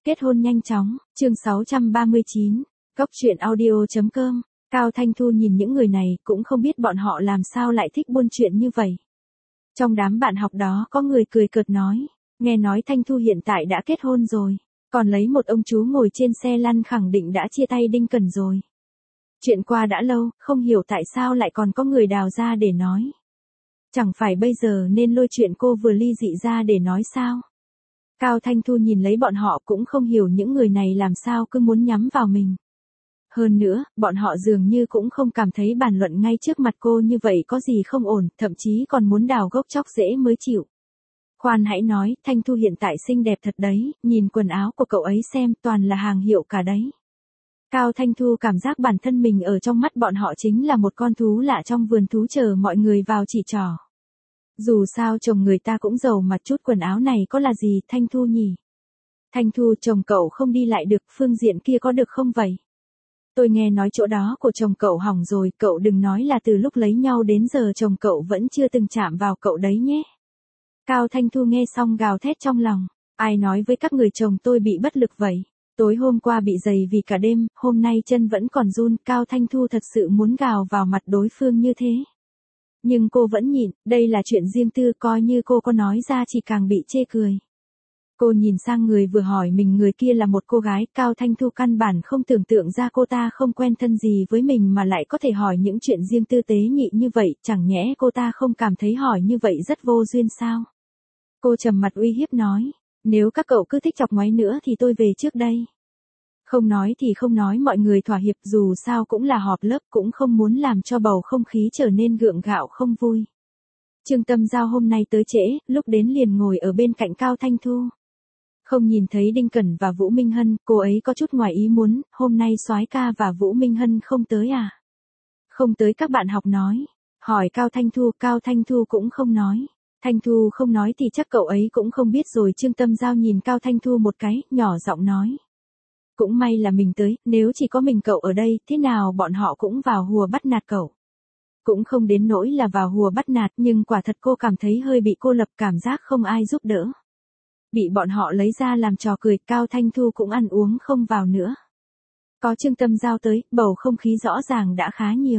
Kết hôn nhanh chóng, chương 639, Cốc truyện audio.com. Cao Thanh Thu nhìn những người này cũng không biết bọn họ làm sao lại thích buôn chuyện như vậy. Trong đám bạn học đó có người cười cợt nói, nghe nói Thanh Thu hiện tại đã kết hôn rồi, còn lấy một ông chú ngồi trên xe lăn khẳng định đã chia tay Đinh Cẩn rồi. Chuyện qua đã lâu, không hiểu tại sao lại còn có người đào ra để nói. Chẳng phải bây giờ nên lôi chuyện cô vừa ly dị ra để nói sao? Cao Thanh Thu nhìn lấy bọn họ cũng không hiểu những người này làm sao cứ muốn nhắm vào mình. Hơn nữa, bọn họ dường như cũng không cảm thấy bàn luận ngay trước mặt cô như vậy có gì không ổn, thậm chí còn muốn đào gốc chóc rễ mới chịu. Khoan hãy nói, Thanh Thu hiện tại xinh đẹp thật đấy, nhìn quần áo của cậu ấy xem toàn là hàng hiệu cả đấy. Cao Thanh Thu cảm giác bản thân mình ở trong mắt bọn họ chính là một con thú lạ trong vườn thú chờ mọi người vào chỉ trỏ. Dù sao chồng người ta cũng giàu mặt chút quần áo này có là gì Thanh Thu nhỉ? Thanh Thu chồng cậu không đi lại được, phương diện kia có được không vậy? Tôi nghe nói chỗ đó của chồng cậu hỏng rồi, cậu đừng nói là từ lúc lấy nhau đến giờ chồng cậu vẫn chưa từng chạm vào cậu đấy nhé. Cao Thanh Thu nghe xong gào thét trong lòng, ai nói với các người chồng tôi bị bất lực vậy? Tối hôm qua bị dày vì cả đêm, hôm nay chân vẫn còn run, Cao Thanh Thu thật sự muốn gào vào mặt đối phương như thế. Nhưng cô vẫn nhịn, đây là chuyện riêng tư, coi như cô có nói ra chỉ càng bị chê cười. Cô nhìn sang người vừa hỏi mình, người kia là một cô gái, Cao Thanh Thu căn bản không tưởng tượng ra cô ta không quen thân gì với mình mà lại có thể hỏi những chuyện riêng tư tế nhị như vậy, chẳng nhẽ cô ta không cảm thấy hỏi như vậy rất vô duyên sao? Cô trầm mặt uy hiếp nói, nếu các cậu cứ thích chọc ngoáy nữa thì tôi về trước đây. Không nói thì không nói, mọi người thỏa hiệp, dù sao cũng là họp lớp, cũng không muốn làm cho bầu không khí trở nên gượng gạo không vui. Trương Tâm Giao hôm nay tới trễ, lúc đến liền ngồi ở bên cạnh Cao Thanh Thu. Không nhìn thấy Đinh Cẩn và Vũ Minh Hân, cô ấy có chút ngoài ý muốn, hôm nay soái ca và Vũ Minh Hân không tới à? Không tới, các bạn học nói. Hỏi Cao Thanh Thu cũng không nói. Thanh Thu không nói thì chắc cậu ấy cũng không biết rồi. Trương Tâm Giao nhìn Cao Thanh Thu một cái, nhỏ giọng nói. Cũng may là mình tới, nếu chỉ có mình cậu ở đây, thế nào bọn họ cũng vào hùa bắt nạt cậu. Cũng không đến nỗi là vào hùa bắt nạt, nhưng quả thật cô cảm thấy hơi bị cô lập, cảm giác không ai giúp đỡ. Bị bọn họ lấy ra làm trò cười, Cao Thanh Thu cũng ăn uống không vào nữa. Có Trương Tâm Giao tới, bầu không khí rõ ràng đã khá nhiều.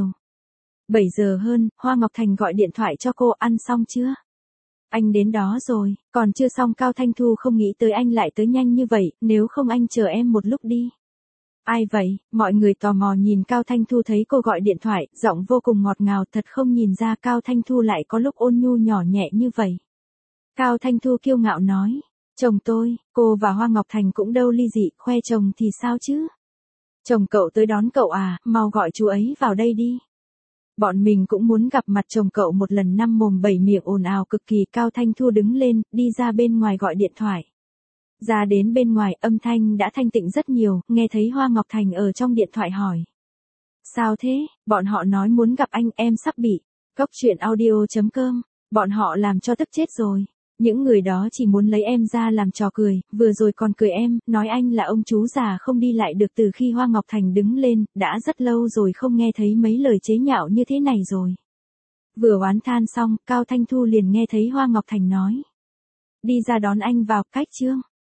7 giờ hơn, Hoa Ngọc Thành gọi điện thoại cho cô, ăn xong chưa? Anh đến đó rồi, còn chưa xong. Cao Thanh Thu không nghĩ tới anh lại tới nhanh như vậy, nếu không anh chờ em một lúc đi. Ai vậy? Mọi người tò mò nhìn Cao Thanh Thu, thấy cô gọi điện thoại, giọng vô cùng ngọt ngào, thật không nhìn ra Cao Thanh Thu lại có lúc ôn nhu nhỏ nhẹ như vậy. Cao Thanh Thu kiêu ngạo nói, chồng tôi, cô và Hoa Ngọc Thành cũng đâu ly dị, khoe chồng thì sao chứ? Chồng cậu tới đón cậu à, mau gọi chú ấy vào đây đi. Bọn mình cũng muốn gặp mặt chồng cậu một lần. Năm mồm bảy miệng ồn ào cực kỳ. Cao Thanh Thu đứng lên, đi ra bên ngoài gọi điện thoại. Ra đến bên ngoài, âm thanh đã thanh tịnh rất nhiều, nghe thấy Hoa Ngọc Thành ở trong điện thoại hỏi. Sao thế? Bọn họ nói muốn gặp anh, em sắp bị. Cốc truyện audio.com. Bọn họ làm cho tức chết rồi. Những người đó chỉ muốn lấy em ra làm trò cười, vừa rồi còn cười em, nói anh là ông chú già không đi lại được. Từ khi Hoa Ngọc Thành đứng lên, đã rất lâu rồi không nghe thấy mấy lời chế nhạo như thế này rồi. Vừa oán than xong, Cao Thanh Thu liền nghe thấy Hoa Ngọc Thành nói. Đi ra đón anh vào, cách chương.